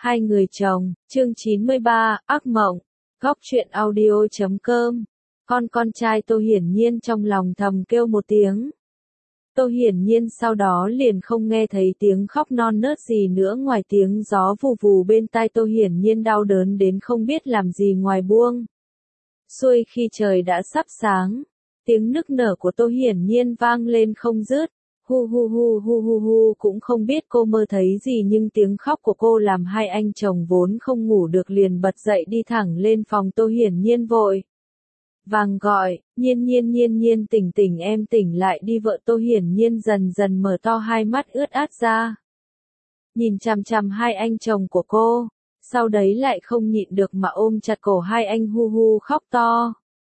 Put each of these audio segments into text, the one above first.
Hai người chồng, chương 93, ác mộng, góc truyện audio.com. Con trai Tô Hiển Nhiên trong lòng thầm kêu một tiếng. Tô Hiển Nhiên sau đó liền không nghe thấy tiếng khóc non nớt gì nữa ngoài tiếng gió vù vù bên tai. Tô Hiển Nhiên đau đớn đến không biết làm gì ngoài buông xuôi. Khi trời đã sắp sáng, tiếng nức nở của Tô Hiển Nhiên vang lên không dứt. Hu hu hu hu hu hu, cũng không biết cô mơ thấy gì nhưng tiếng khóc của cô làm hai anh chồng vốn không ngủ được liền bật dậy đi thẳng lên phòng. Tô Hiển Nhiên vội vàng gọi, Nhiên tỉnh em tỉnh lại đi. Vợ Tô Hiển Nhiên dần dần mở to hai mắt ướt át ra, nhìn chằm chằm hai anh chồng của cô, sau đấy lại không nhịn được mà ôm chặt cổ hai anh hu hu khóc to.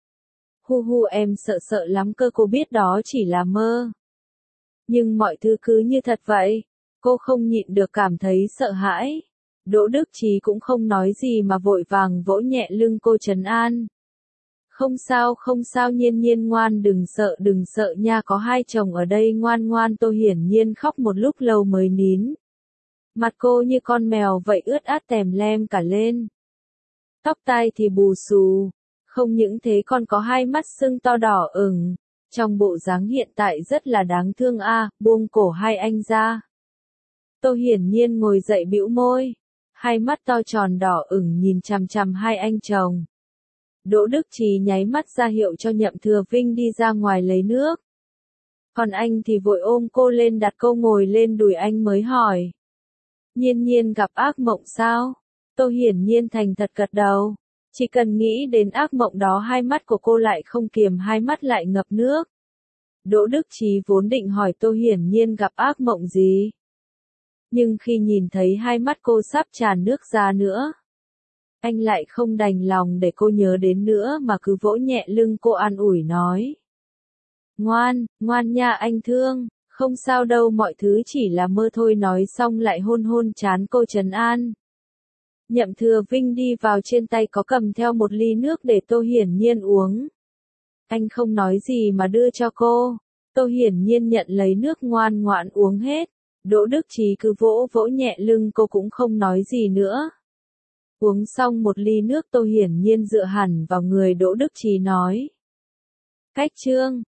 Hu hu, em sợ lắm cơ, cô biết đó chỉ là mơ. Nhưng mọi thứ cứ như thật vậy, cô không nhịn được cảm thấy sợ hãi. Đỗ Đức Chí cũng không nói gì mà vội vàng vỗ nhẹ lưng cô trấn an. Không sao Nhiên ngoan, đừng sợ nha, có hai chồng ở đây, ngoan. Tô Hiển Nhiên khóc một lúc lâu mới nín. Mặt cô như con mèo vậy ướt át tèm lem cả lên. Tóc tai thì bù xù, không những thế còn có hai mắt sưng to đỏ ửng. Trong bộ dáng hiện tại rất là đáng thương a. Buông cổ hai anh ra. Tô Hiển Nhiên ngồi dậy bĩu môi, hai mắt to tròn đỏ ửng nhìn chằm chằm hai anh chồng. Đỗ Đức Chí nháy mắt ra hiệu cho Nhậm Thừa Vinh đi ra ngoài lấy nước. Còn anh thì vội ôm cô lên đặt cô ngồi lên đùi anh mới hỏi. Nhiên gặp ác mộng sao? Tô Hiển Nhiên thành thật gật đầu. Chỉ cần nghĩ đến ác mộng đó hai mắt của cô lại không kiềm, hai mắt lại ngập nước. Đỗ Đức Chí vốn định hỏi Tô Hiển Nhiên gặp ác mộng gì. Nhưng khi nhìn thấy hai mắt cô sắp tràn nước ra nữa, anh lại không đành lòng để cô nhớ đến nữa mà cứ vỗ nhẹ lưng cô an ủi nói. Ngoan nha anh thương, không sao đâu, mọi thứ chỉ là mơ thôi. Nói xong lại hôn trán cô trấn an. Nhậm Thừa Vinh đi vào, trên tay có cầm theo một ly nước để Tô Hiển Nhiên uống. Anh không nói gì mà đưa cho cô. Tô Hiển Nhiên nhận lấy nước ngoan ngoãn uống hết. Đỗ Đức Chí cứ vỗ nhẹ lưng cô cũng không nói gì nữa. Uống xong một ly nước, Tô Hiển Nhiên dựa hẳn vào người Đỗ Đức Chí nói. Cách Trương,